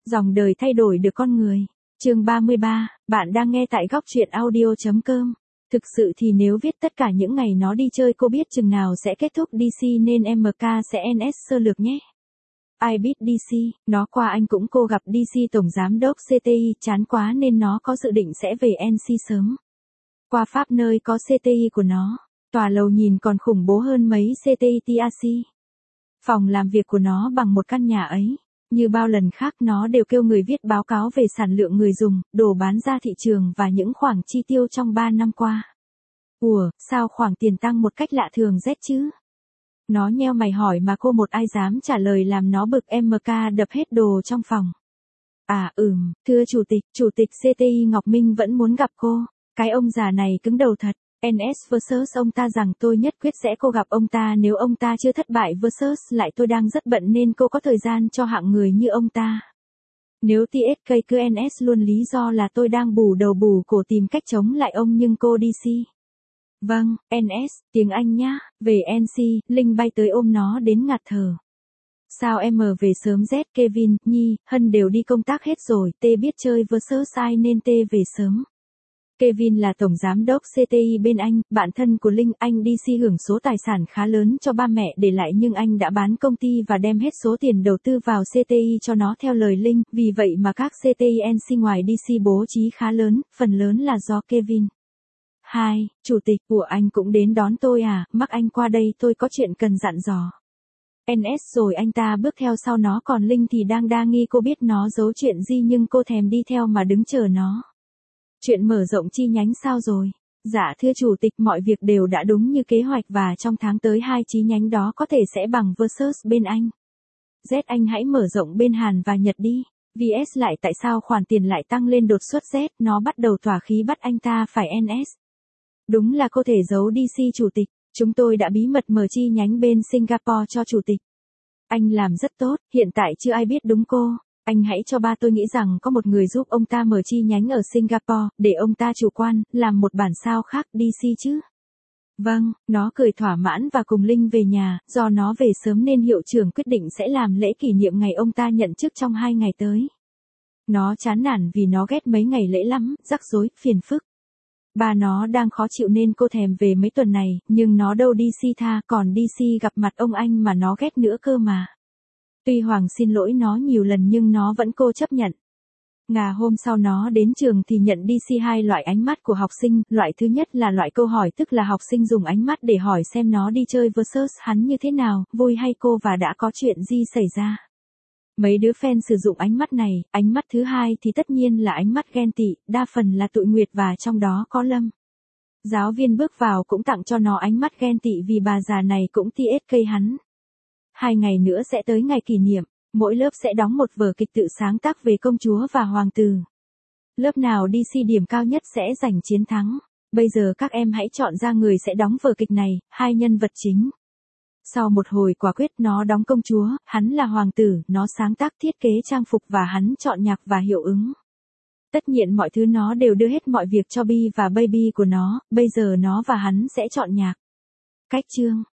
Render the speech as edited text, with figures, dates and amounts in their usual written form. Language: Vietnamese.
Dòng đời thay đổi được con người. Chương 33, bạn đang nghe tại góc truyện audio.com. Thực sự thì nếu viết tất cả những ngày nó đi chơi cô biết chừng nào sẽ kết thúc DC nên MK sẽ NS sơ lược nhé. Ai biết DC, nó qua anh cũng cô gặp DC tổng giám đốc CTI chán quá nên nó có dự định sẽ về NC sớm. Qua Pháp nơi có CTI của nó, tòa lầu nhìn còn khủng bố hơn mấy CTI TAC. Phòng làm việc của nó bằng một căn nhà ấy. Như bao lần khác nó đều kêu người viết báo cáo về sản lượng người dùng, đồ bán ra thị trường và những khoản chi tiêu trong 3 năm qua. Ủa, sao khoản tiền tăng một cách lạ thường rét chứ? Nó nheo mày hỏi mà cô một ai dám trả lời làm nó bực. MK đập hết đồ trong phòng. Thưa Chủ tịch CTI Ngọc Minh vẫn muốn gặp cô. Cái ông già này cứng đầu thật. NS vs ông ta rằng tôi nhất quyết sẽ cô gặp ông ta nếu ông ta chưa thất bại vs lại tôi đang rất bận nên cô có thời gian cho hạng người như ông ta. Nếu TSK cứ NS luôn lý do là tôi đang bù đầu bù cổ tìm cách chống lại ông nhưng cô DC. Vâng, NS, tiếng Anh nhá, về NC, Linh bay tới ôm nó đến ngạt thở. Sao em về sớm Z Kevin, Nhi, Hân đều đi công tác hết rồi, T biết chơi vs ai nên T về sớm. Kevin là tổng giám đốc CTI bên anh, bạn thân của Linh, anh DC hưởng số tài sản khá lớn cho ba mẹ để lại nhưng anh đã bán công ty và đem hết số tiền đầu tư vào CTI cho nó theo lời Linh, vì vậy mà các CTI NC ngoài DC bố trí khá lớn, phần lớn là do Kevin. 2. Chủ tịch của anh cũng đến đón tôi à, mắc anh qua đây tôi có chuyện cần dặn dò. NS rồi anh ta bước theo sau nó còn Linh thì đang đa nghi cô biết nó giấu chuyện gì nhưng cô thèm đi theo mà đứng chờ nó. Chuyện mở rộng chi nhánh sao rồi? Dạ thưa chủ tịch mọi việc đều đã đúng như kế hoạch và trong tháng tới 2 chi nhánh đó có thể sẽ bằng versus bên Anh. Z anh hãy mở rộng bên Hàn và Nhật đi. VS lại tại sao khoản tiền lại tăng lên đột xuất Z nó bắt đầu tỏa khí bắt anh ta phải NS. Đúng là cô thể giấu DC chủ tịch. Chúng tôi đã bí mật mở chi nhánh bên Singapore cho chủ tịch. Anh làm rất tốt, hiện tại chưa ai biết đúng cô. Anh hãy cho ba tôi nghĩ rằng có một người giúp ông ta mở chi nhánh ở Singapore, để ông ta chủ quan, làm một bản sao khác DC chứ. Vâng, nó cười thỏa mãn và cùng Linh về nhà, do nó về sớm nên hiệu trưởng quyết định sẽ làm lễ kỷ niệm ngày ông ta nhận chức trong 2 ngày tới. Nó chán nản vì nó ghét mấy ngày lễ lắm, rắc rối, phiền phức. Ba nó đang khó chịu nên cô thèm về mấy tuần này, nhưng nó đâu DC tha, còn DC gặp mặt ông anh mà nó ghét nữa cơ mà. Tuy Hoàng xin lỗi nó nhiều lần nhưng nó vẫn cố chấp nhận. Ngà hôm sau nó đến trường thì nhận DC 2 loại ánh mắt của học sinh, loại thứ nhất là loại câu hỏi tức là học sinh dùng ánh mắt để hỏi xem nó đi chơi versus hắn như thế nào, vui hay cô và đã có chuyện gì xảy ra. Mấy đứa fan sử dụng ánh mắt này, ánh mắt thứ hai thì tất nhiên là ánh mắt ghen tị, đa phần là tụi Nguyệt và trong đó có Lâm. Giáo viên bước vào cũng tặng cho nó ánh mắt ghen tị vì bà già này cũng TSK hắn. 2 ngày nữa sẽ tới ngày kỷ niệm, mỗi lớp sẽ đóng một vở kịch tự sáng tác về công chúa và hoàng tử. Lớp nào DC điểm cao nhất sẽ giành chiến thắng. Bây giờ các em hãy chọn ra người sẽ đóng vở kịch này, 2 nhân vật chính. Sau một hồi quả quyết nó đóng công chúa, hắn là hoàng tử, nó sáng tác thiết kế trang phục và hắn chọn nhạc và hiệu ứng. Tất nhiên mọi thứ nó đều đưa hết mọi việc cho Bi và baby của nó, bây giờ nó và hắn sẽ chọn nhạc. Cách chương